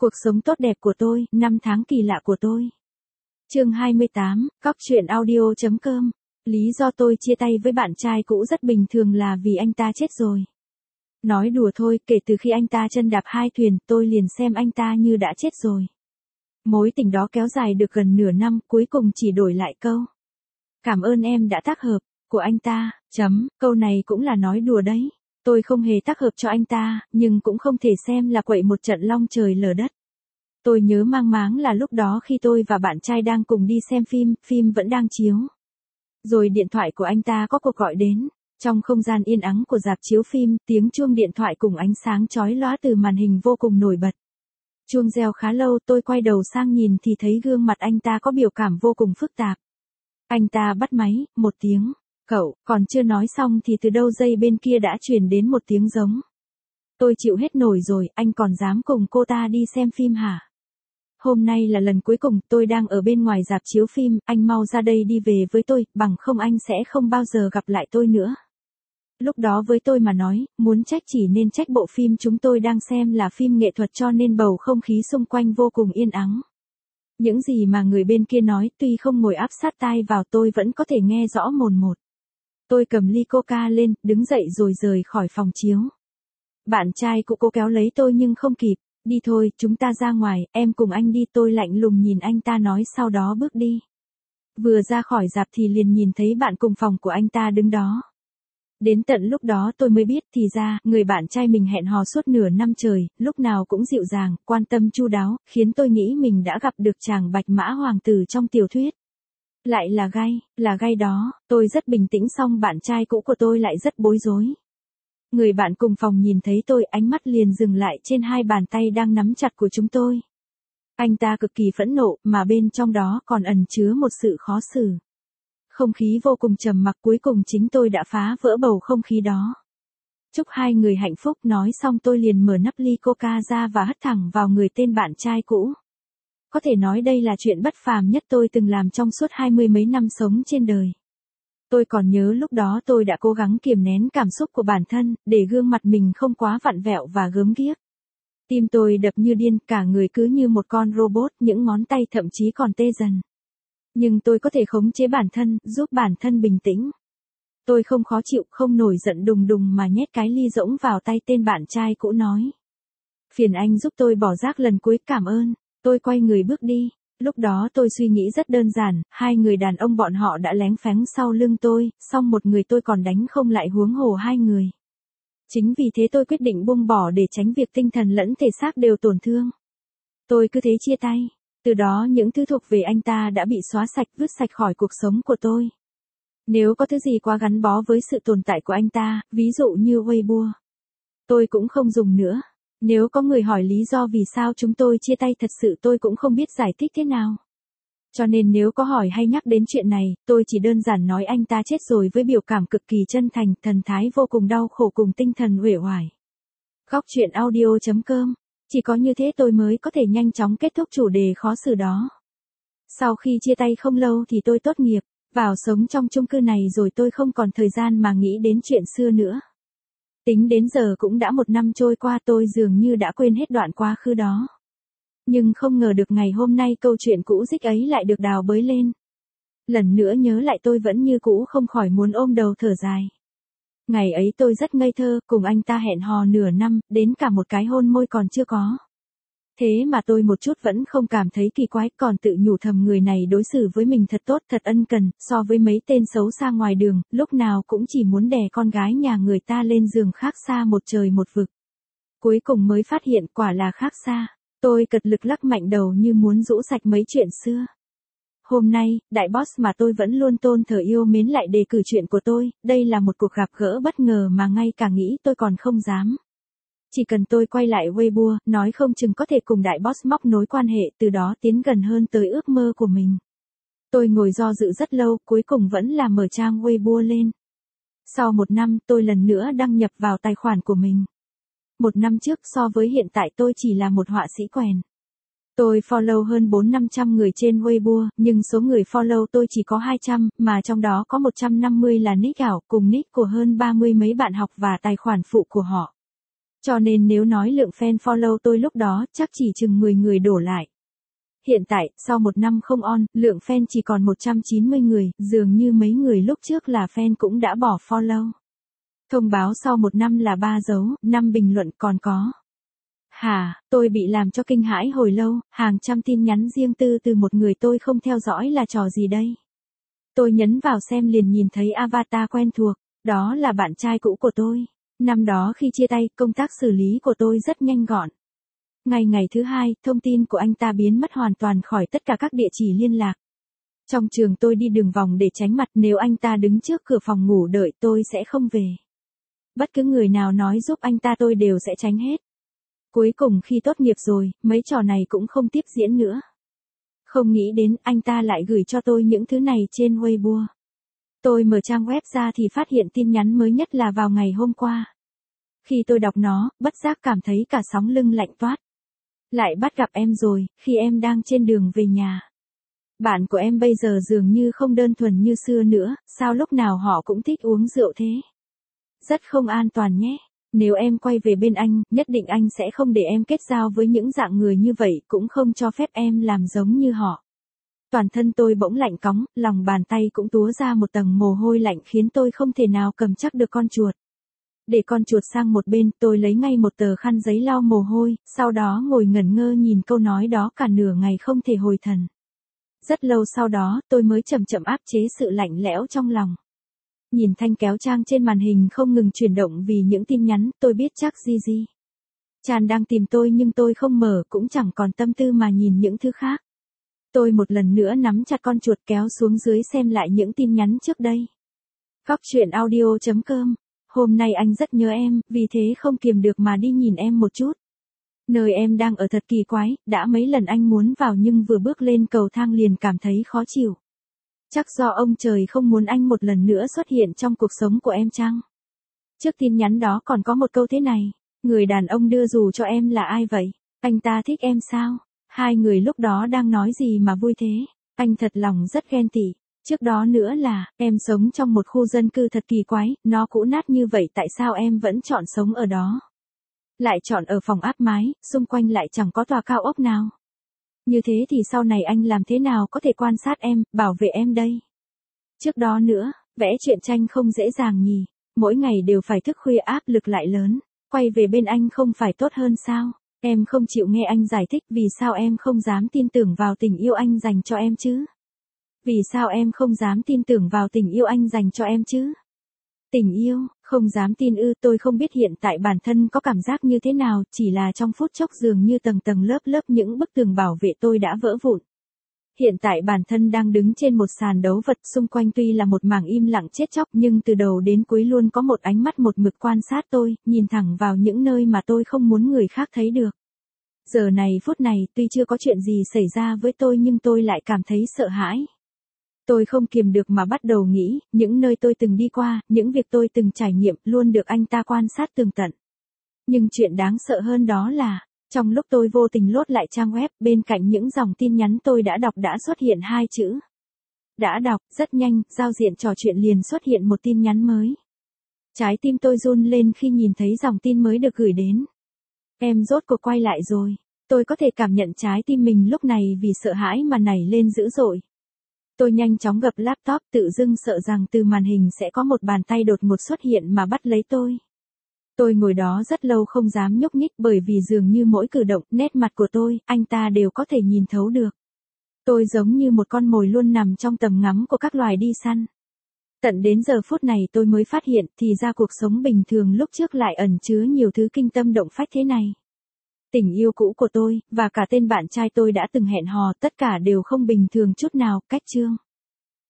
Cuộc sống tốt đẹp của tôi, năm tháng kỳ lạ của tôi. Chương 28, coctruyện.audio.com. Lý do tôi chia tay với bạn trai cũ rất bình thường là vì anh ta chết rồi. Nói đùa thôi, kể từ khi anh ta chân đạp hai thuyền, tôi liền xem anh ta như đã chết rồi. Mối tình đó kéo dài được gần nửa năm, cuối cùng chỉ đổi lại câu: "Cảm ơn em đã tác hợp", của anh ta. Câu này cũng là nói đùa đấy. Tôi không hề tác hợp cho anh ta, nhưng cũng không thể xem là quậy một trận long trời lở đất. Tôi nhớ mang máng là lúc đó khi tôi và bạn trai đang cùng đi xem phim vẫn đang chiếu. Rồi điện thoại của anh ta có cuộc gọi đến. Trong không gian yên ắng của rạp chiếu phim, tiếng chuông điện thoại cùng ánh sáng chói lóa từ màn hình vô cùng nổi bật. Chuông reo khá lâu, tôi quay đầu sang nhìn thì thấy gương mặt anh ta có biểu cảm vô cùng phức tạp. Anh ta bắt máy, một tiếng. "Cậu", còn chưa nói xong thì từ đâu dây bên kia đã truyền đến một tiếng giống. "Tôi chịu hết nổi rồi, anh còn dám cùng cô ta đi xem phim hả? Hôm nay là lần cuối cùng, tôi đang ở bên ngoài rạp chiếu phim, anh mau ra đây đi về với tôi, bằng không anh sẽ không bao giờ gặp lại tôi nữa." Lúc đó với tôi mà nói, muốn trách chỉ nên trách bộ phim chúng tôi đang xem là phim nghệ thuật cho nên bầu không khí xung quanh vô cùng yên ắng. Những gì mà người bên kia nói tuy không ngồi áp sát tai vào tôi vẫn có thể nghe rõ mồn một. Tôi cầm ly coca lên, đứng dậy rồi rời khỏi phòng chiếu. Bạn trai cũ cố kéo lấy tôi nhưng không kịp. "Đi thôi, chúng ta ra ngoài, em cùng anh đi", tôi lạnh lùng nhìn anh ta nói sau đó bước đi. Vừa ra khỏi rạp thì liền nhìn thấy bạn cùng phòng của anh ta đứng đó. Đến tận lúc đó tôi mới biết thì ra, người bạn trai mình hẹn hò suốt nửa năm trời, lúc nào cũng dịu dàng, quan tâm chu đáo, khiến tôi nghĩ mình đã gặp được chàng bạch mã hoàng tử trong tiểu thuyết. Lại là gai đó, tôi rất bình tĩnh song bạn trai cũ của tôi lại rất bối rối. Người bạn cùng phòng nhìn thấy tôi, ánh mắt liền dừng lại trên hai bàn tay đang nắm chặt của chúng tôi. Anh ta cực kỳ phẫn nộ, mà bên trong đó còn ẩn chứa một sự khó xử. Không khí vô cùng trầm mặc, cuối cùng chính tôi đã phá vỡ bầu không khí đó. "Chúc hai người hạnh phúc", nói xong tôi liền mở nắp ly coca ra và hất thẳng vào người tên bạn trai cũ. Có thể nói đây là chuyện bất phàm nhất tôi từng làm trong suốt 20 mấy năm sống trên đời. Tôi còn nhớ lúc đó tôi đã cố gắng kiềm nén cảm xúc của bản thân, để gương mặt mình không quá vặn vẹo và gớm ghiếc. Tim tôi đập như điên, cả người cứ như một con robot, những ngón tay thậm chí còn tê dần. Nhưng tôi có thể khống chế bản thân, giúp bản thân bình tĩnh. Tôi không khó chịu, không nổi giận đùng đùng mà nhét cái ly rỗng vào tay tên bạn trai cũ nói: "Phiền anh giúp tôi bỏ rác lần cuối, cảm ơn." Tôi quay người bước đi. Lúc đó tôi suy nghĩ rất đơn giản, hai người đàn ông bọn họ đã léng phéng sau lưng tôi, song một người tôi còn đánh không lại huống hồ hai người. Chính vì thế tôi quyết định buông bỏ để tránh việc tinh thần lẫn thể xác đều tổn thương. Tôi cứ thế chia tay. Từ đó những thứ thuộc về anh ta đã bị xóa sạch, vứt sạch khỏi cuộc sống của tôi. Nếu có thứ gì quá gắn bó với sự tồn tại của anh ta, ví dụ như Weibo, tôi cũng không dùng nữa. Nếu có người hỏi lý do vì sao chúng tôi chia tay, thật sự tôi cũng không biết giải thích thế nào. Cho nên nếu có hỏi hay nhắc đến chuyện này, tôi chỉ đơn giản nói anh ta chết rồi với biểu cảm cực kỳ chân thành, thần thái vô cùng đau khổ cùng tinh thần uể oải. coctruyện.audio.com. Chỉ có như thế tôi mới có thể nhanh chóng kết thúc chủ đề khó xử đó. Sau khi chia tay không lâu thì tôi tốt nghiệp, vào sống trong chung cư này rồi tôi không còn thời gian mà nghĩ đến chuyện xưa nữa. Tính đến giờ cũng đã 1 năm trôi qua, tôi dường như đã quên hết đoạn quá khứ đó. Nhưng không ngờ được ngày hôm nay câu chuyện cũ dích ấy lại được đào bới lên. Lần nữa nhớ lại tôi vẫn như cũ không khỏi muốn ôm đầu thở dài. Ngày ấy tôi rất ngây thơ, cùng anh ta hẹn hò nửa năm, đến cả một cái hôn môi còn chưa có. Thế mà tôi một chút vẫn không cảm thấy kỳ quái, còn tự nhủ thầm người này đối xử với mình thật tốt, thật ân cần, so với mấy tên xấu xa ngoài đường, lúc nào cũng chỉ muốn đè con gái nhà người ta lên giường, khác xa một trời một vực. Cuối cùng mới phát hiện quả là khác xa. Tôi cật lực lắc mạnh đầu như muốn rũ sạch mấy chuyện xưa. Hôm nay, đại boss mà tôi vẫn luôn tôn thờ yêu mến lại đề cử chuyện của tôi, đây là một cuộc gặp gỡ bất ngờ mà ngay cả nghĩ tôi còn không dám. Chỉ cần tôi quay lại Weibo, nói không chừng có thể cùng đại boss móc nối quan hệ, từ đó tiến gần hơn tới ước mơ của mình. Tôi ngồi do dự rất lâu, cuối cùng vẫn là mở trang Weibo lên. Sau 1 năm, tôi lần nữa đăng nhập vào tài khoản của mình. 1 năm trước so với hiện tại tôi chỉ là một họa sĩ quèn. Tôi follow hơn 400-500 người trên Weibo, nhưng số người follow tôi chỉ có 200, mà trong đó có 150 là nick ảo, cùng nick của hơn 30 mấy bạn học và tài khoản phụ của họ. Cho nên nếu nói lượng fan follow tôi lúc đó chắc chỉ chừng 10 người đổ lại. Hiện tại, sau 1 năm không on, lượng fan chỉ còn 190 người, dường như mấy người lúc trước là fan cũng đã bỏ follow. Thông báo sau 1 năm là 3 dấu, 5 bình luận còn có. Hả, tôi bị làm cho kinh hãi hồi lâu, hàng trăm tin nhắn riêng tư từ một người tôi không theo dõi là trò gì đây? Tôi nhấn vào xem liền nhìn thấy avatar quen thuộc, đó là bạn trai cũ của tôi. Năm đó khi chia tay, công tác xử lý của tôi rất nhanh gọn. Ngày thứ hai, thông tin của anh ta biến mất hoàn toàn khỏi tất cả các địa chỉ liên lạc. Trong trường tôi đi đường vòng để tránh mặt, nếu anh ta đứng trước cửa phòng ngủ đợi tôi sẽ không về. Bất cứ người nào nói giúp anh ta tôi đều sẽ tránh hết. Cuối cùng khi tốt nghiệp rồi, mấy trò này cũng không tiếp diễn nữa. Không nghĩ đến anh ta lại gửi cho tôi những thứ này trên Weibo. Tôi mở trang web ra thì phát hiện tin nhắn mới nhất là vào ngày hôm qua. Khi tôi đọc nó, bất giác cảm thấy cả sóng lưng lạnh toát. Lại bắt gặp em rồi, khi em đang trên đường về nhà. Bạn của em bây giờ dường như không đơn thuần như xưa nữa, sao lúc nào họ cũng thích uống rượu thế? Rất không an toàn nhé. Nếu em quay về bên anh, nhất định anh sẽ không để em kết giao với những dạng người như vậy, cũng không cho phép em làm giống như họ. Toàn thân tôi bỗng lạnh cóng, lòng bàn tay cũng túa ra một tầng mồ hôi lạnh khiến tôi không thể nào cầm chắc được con chuột. Để con chuột sang một bên, tôi lấy ngay một tờ khăn giấy lau mồ hôi, sau đó ngồi ngẩn ngơ nhìn câu nói đó cả nửa ngày không thể hồi thần. Rất lâu sau đó, tôi mới chậm chậm áp chế sự lạnh lẽo trong lòng. Nhìn thanh kéo trang trên màn hình không ngừng chuyển động vì những tin nhắn, tôi biết chắc Gigi Chan đang tìm tôi nhưng tôi không mở, cũng chẳng còn tâm tư mà nhìn những thứ khác. Tôi một lần nữa nắm chặt con chuột kéo xuống dưới xem lại những tin nhắn trước đây. Góc truyện audio.com. Hôm nay anh rất nhớ em, vì thế không kiềm được mà đi nhìn em một chút. Nơi em đang ở thật kỳ quái, đã mấy lần anh muốn vào nhưng vừa bước lên cầu thang liền cảm thấy khó chịu. Chắc do ông trời không muốn anh một lần nữa xuất hiện trong cuộc sống của em chăng? Trước tin nhắn đó còn có một câu thế này, người đàn ông đưa dù cho em là ai vậy? Anh ta thích em sao? Hai người lúc đó đang nói gì mà vui thế? Anh thật lòng rất ghen tị. Trước đó nữa là, em sống trong một khu dân cư thật kỳ quái, nó cũ nát như vậy tại sao em vẫn chọn sống ở đó? Lại chọn ở phòng áp mái, xung quanh lại chẳng có tòa cao ốc nào. Như thế thì sau này anh làm thế nào có thể quan sát em, bảo vệ em đây? Trước đó nữa, vẽ truyện tranh không dễ dàng nhỉ, mỗi ngày đều phải thức khuya áp lực lại lớn, quay về bên anh không phải tốt hơn sao? Em không chịu nghe anh giải thích vì sao em không dám tin tưởng vào tình yêu anh dành cho em chứ? Vì sao em không dám tin tưởng vào tình yêu anh dành cho em chứ? Tình yêu, không dám tin ư, tôi không biết hiện tại bản thân có cảm giác như thế nào, chỉ là trong phút chốc dường như tầng tầng lớp lớp những bức tường bảo vệ tôi đã vỡ vụn. Hiện tại bản thân đang đứng trên một sàn đấu vật, xung quanh tuy là một mảng im lặng chết chóc nhưng từ đầu đến cuối luôn có một ánh mắt một mực quan sát tôi, nhìn thẳng vào những nơi mà tôi không muốn người khác thấy được. Giờ này phút này tuy chưa có chuyện gì xảy ra với tôi nhưng tôi lại cảm thấy sợ hãi. Tôi không kiềm được mà bắt đầu nghĩ, những nơi tôi từng đi qua, những việc tôi từng trải nghiệm luôn được anh ta quan sát tường tận. Nhưng chuyện đáng sợ hơn đó là, trong lúc tôi vô tình lốt lại trang web, bên cạnh những dòng tin nhắn tôi đã đọc đã xuất hiện 2 chữ. Đã đọc, rất nhanh, giao diện trò chuyện liền xuất hiện một tin nhắn mới. Trái tim tôi run lên khi nhìn thấy dòng tin mới được gửi đến. Em rốt cuộc quay lại rồi. Tôi có thể cảm nhận trái tim mình lúc này vì sợ hãi mà nảy lên dữ dội. Tôi nhanh chóng gập laptop, tự dưng sợ rằng từ màn hình sẽ có một bàn tay đột ngột xuất hiện mà bắt lấy tôi. Tôi ngồi đó rất lâu không dám nhúc nhích bởi vì dường như mỗi cử động, nét mặt của tôi, anh ta đều có thể nhìn thấu được. Tôi giống như một con mồi luôn nằm trong tầm ngắm của các loài đi săn. Tận đến giờ phút này tôi mới phát hiện thì ra cuộc sống bình thường lúc trước lại ẩn chứa nhiều thứ kinh tâm động phách thế này. Tình yêu cũ của tôi, và cả tên bạn trai tôi đã từng hẹn hò, tất cả đều không bình thường chút nào, cách chương.